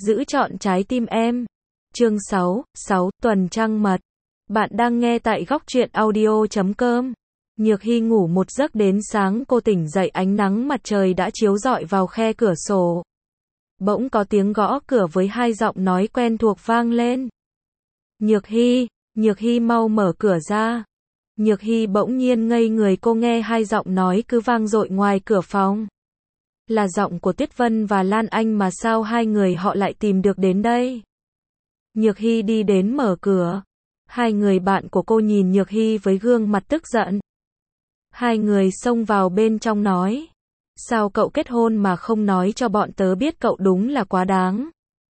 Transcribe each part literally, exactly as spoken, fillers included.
Giữ trọn trái tim em. Chương sáu, sáu, tuần trăng mật. Bạn đang nghe tại góc truyện audio chấm com. Nhược Hy ngủ một giấc đến sáng cô tỉnh dậy ánh nắng mặt trời đã chiếu rọi vào khe cửa sổ. Bỗng có tiếng gõ cửa với hai giọng nói quen thuộc vang lên. Nhược Hy, Nhược Hy mau mở cửa ra. Nhược Hy bỗng nhiên ngây người, cô nghe hai giọng nói cứ vang dội ngoài cửa phòng. Là giọng của Tuyết Vân và Lan Anh mà sao hai người họ lại tìm được đến đây? Nhược Hy đi đến mở cửa. Hai người bạn của cô nhìn Nhược Hy với gương mặt tức giận. Hai người xông vào bên trong nói. Sao cậu kết hôn mà không nói cho bọn tớ biết, cậu đúng là quá đáng.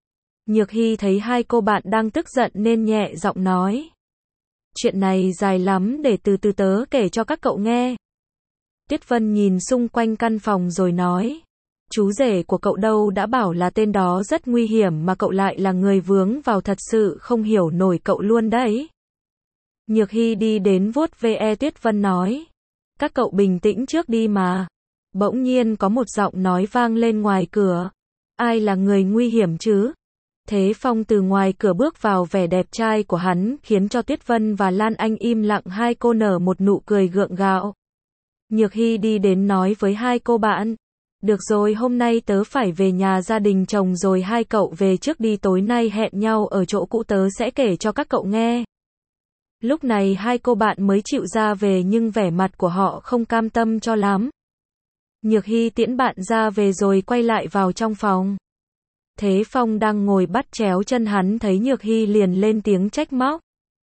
Nhược Hy thấy hai cô bạn đang tức giận nên nhẹ giọng nói. Chuyện này dài lắm, để từ từ tớ kể cho các cậu nghe. Tuyết Vân nhìn xung quanh căn phòng rồi nói. Chú rể của cậu đâu, đã bảo là tên đó rất nguy hiểm mà cậu lại là người vướng vào, thật sự không hiểu nổi cậu luôn đấy. Nhược Hy đi đến vuốt ve Tuyết Vân nói. Các cậu bình tĩnh trước đi mà. Bỗng nhiên có một giọng nói vang lên ngoài cửa. Ai là người nguy hiểm chứ? Thế Phong từ ngoài cửa bước vào, vẻ đẹp trai của hắn khiến cho Tuyết Vân và Lan Anh im lặng, hai cô nở một nụ cười gượng gạo. Nhược Hy đi đến nói với hai cô bạn. Được rồi, hôm nay tớ phải về nhà gia đình chồng rồi, hai cậu về trước đi, tối nay hẹn nhau ở chỗ cũ, tớ sẽ kể cho các cậu nghe. Lúc này hai cô bạn mới chịu ra về nhưng vẻ mặt của họ không cam tâm cho lắm. Nhược Hy tiễn bạn ra về rồi quay lại vào trong phòng. Thế Phong đang ngồi bắt chéo chân, hắn thấy Nhược Hy liền lên tiếng trách móc.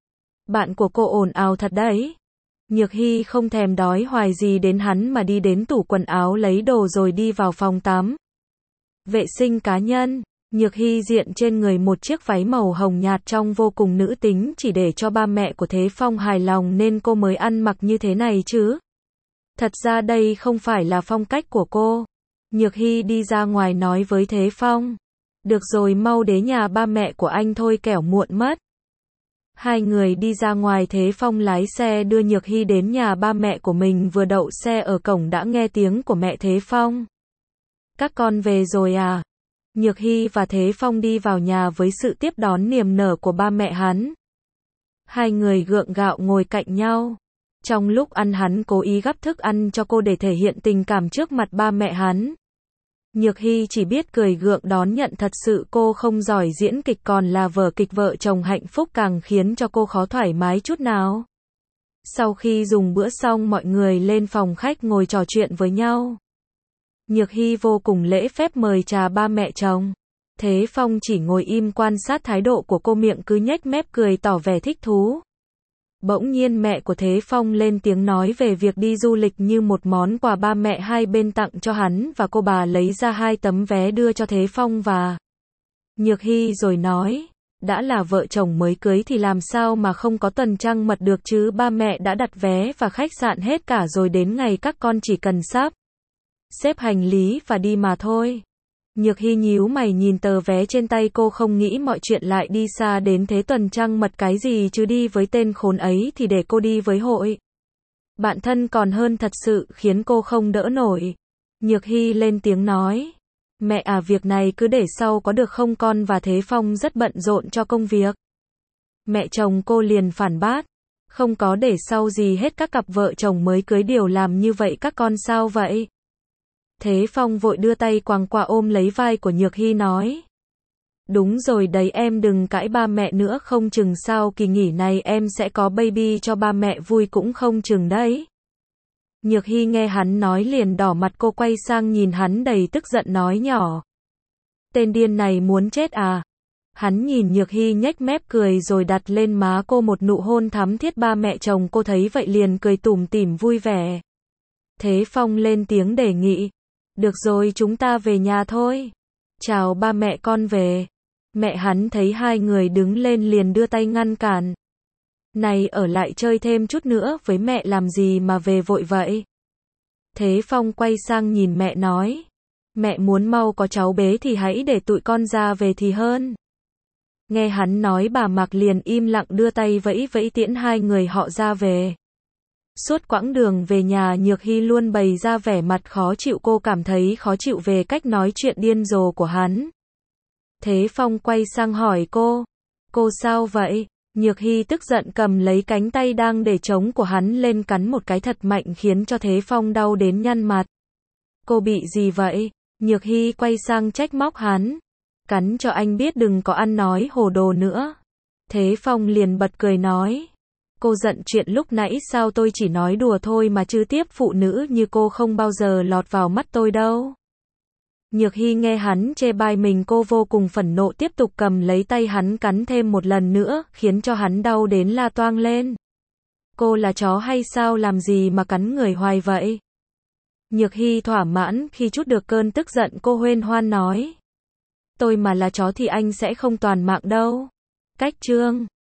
Bạn của cô ồn ào thật đấy. Nhược Hy không thèm đói hoài gì đến hắn mà đi đến tủ quần áo lấy đồ rồi đi vào phòng tắm. Vệ sinh cá nhân. Nhược Hy diện trên người một chiếc váy màu hồng nhạt trông vô cùng nữ tính, chỉ để cho ba mẹ của Thế Phong hài lòng nên cô mới ăn mặc như thế này chứ. Thật ra đây không phải là phong cách của cô. Nhược Hy đi ra ngoài nói với Thế Phong. Được rồi, mau đến nhà ba mẹ của anh thôi, kẻo muộn mất. Hai người đi ra ngoài, Thế Phong lái xe đưa Nhược Hy đến nhà ba mẹ của mình, vừa đậu xe ở cổng đã nghe tiếng của mẹ Thế Phong. Các con về rồi à? Nhược Hy và Thế Phong đi vào nhà với sự tiếp đón niềm nở của ba mẹ hắn. Hai người gượng gạo ngồi cạnh nhau. Trong lúc ăn, hắn cố ý gắp thức ăn cho cô để thể hiện tình cảm trước mặt ba mẹ hắn. Nhược Hy chỉ biết cười gượng đón nhận, thật sự cô không giỏi diễn kịch, còn là vở kịch vợ chồng hạnh phúc càng khiến cho cô khó thoải mái chút nào. Sau khi dùng bữa xong, mọi người lên phòng khách ngồi trò chuyện với nhau. Nhược Hy vô cùng lễ phép mời trà ba mẹ chồng. Thế Phong chỉ ngồi im quan sát thái độ của cô, miệng cứ nhếch mép cười tỏ vẻ thích thú. Bỗng nhiên mẹ của Thế Phong lên tiếng nói về việc đi du lịch như một món quà ba mẹ hai bên tặng cho hắn và cô. Bà lấy ra hai tấm vé đưa cho Thế Phong và Nhược Hy rồi nói, đã là vợ chồng mới cưới thì làm sao mà không có tuần trăng mật được chứ, ba mẹ đã đặt vé và khách sạn hết cả rồi, đến ngày các con chỉ cần sắp xếp hành lý và đi mà thôi. Nhược Hy nhíu mày nhìn tờ vé trên tay, cô không nghĩ mọi chuyện lại đi xa đến thế, tuần trăng mật cái gì chứ, đi với tên khốn ấy thì để cô đi với hội bạn thân còn hơn, thật sự khiến cô không đỡ nổi. Nhược Hy lên tiếng nói, mẹ à, việc này cứ để sau có được không, con và Thế Phong rất bận rộn cho công việc. Mẹ chồng cô liền phản bác, không có để sau gì hết, các cặp vợ chồng mới cưới đều làm như vậy, các con sao vậy? Thế Phong vội đưa tay quàng qua ôm lấy vai của Nhược Hy nói. Đúng rồi đấy, em đừng cãi ba mẹ nữa, không chừng sau kỳ nghỉ này em sẽ có baby cho ba mẹ vui cũng không chừng đấy. Nhược Hy nghe hắn nói liền đỏ mặt, cô quay sang nhìn hắn đầy tức giận nói nhỏ. Tên điên này muốn chết à? Hắn nhìn Nhược Hy nhếch mép cười rồi đặt lên má cô một nụ hôn thắm thiết, ba mẹ chồng cô thấy vậy liền cười tủm tỉm vui vẻ. Thế Phong lên tiếng đề nghị. Được rồi, chúng ta về nhà thôi. Chào ba mẹ, con về. Mẹ hắn thấy hai người đứng lên liền đưa tay ngăn cản. Này, ở lại chơi thêm chút nữa với mẹ làm gì mà về vội vậy? Thế Phong quay sang nhìn mẹ nói. Mẹ muốn mau có cháu bé thì hãy để tụi con ra về thì hơn. Nghe hắn nói, bà Mạc liền im lặng đưa tay vẫy vẫy tiễn hai người họ ra về. Suốt quãng đường về nhà, Nhược Hy luôn bày ra vẻ mặt khó chịu, cô cảm thấy khó chịu về cách nói chuyện điên rồ của hắn. Thế Phong quay sang hỏi cô. Cô sao vậy? Nhược Hy tức giận cầm lấy cánh tay đang để trống của hắn lên cắn một cái thật mạnh khiến cho Thế Phong đau đến nhăn mặt. Cô bị gì vậy? Nhược Hy quay sang trách móc hắn. Cắn cho anh biết đừng có ăn nói hồ đồ nữa. Thế Phong liền bật cười nói. Cô giận chuyện lúc nãy sao, tôi chỉ nói đùa thôi mà, chứ tiếp phụ nữ như cô không bao giờ lọt vào mắt tôi đâu. Nhược Hy nghe hắn chê bai mình, cô vô cùng phẫn nộ, tiếp tục cầm lấy tay hắn cắn thêm một lần nữa, khiến cho hắn đau đến la toang lên. Cô là chó hay sao, làm gì mà cắn người hoài vậy? Nhược Hy thỏa mãn khi trút được cơn tức giận, cô huênh hoan nói. Tôi mà là chó thì anh sẽ không toàn mạng đâu. Cách chương